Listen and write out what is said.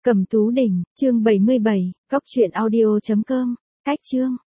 Cẩm Tú Đỉnh, chương 77, cóc truyện audio.com, cách chương.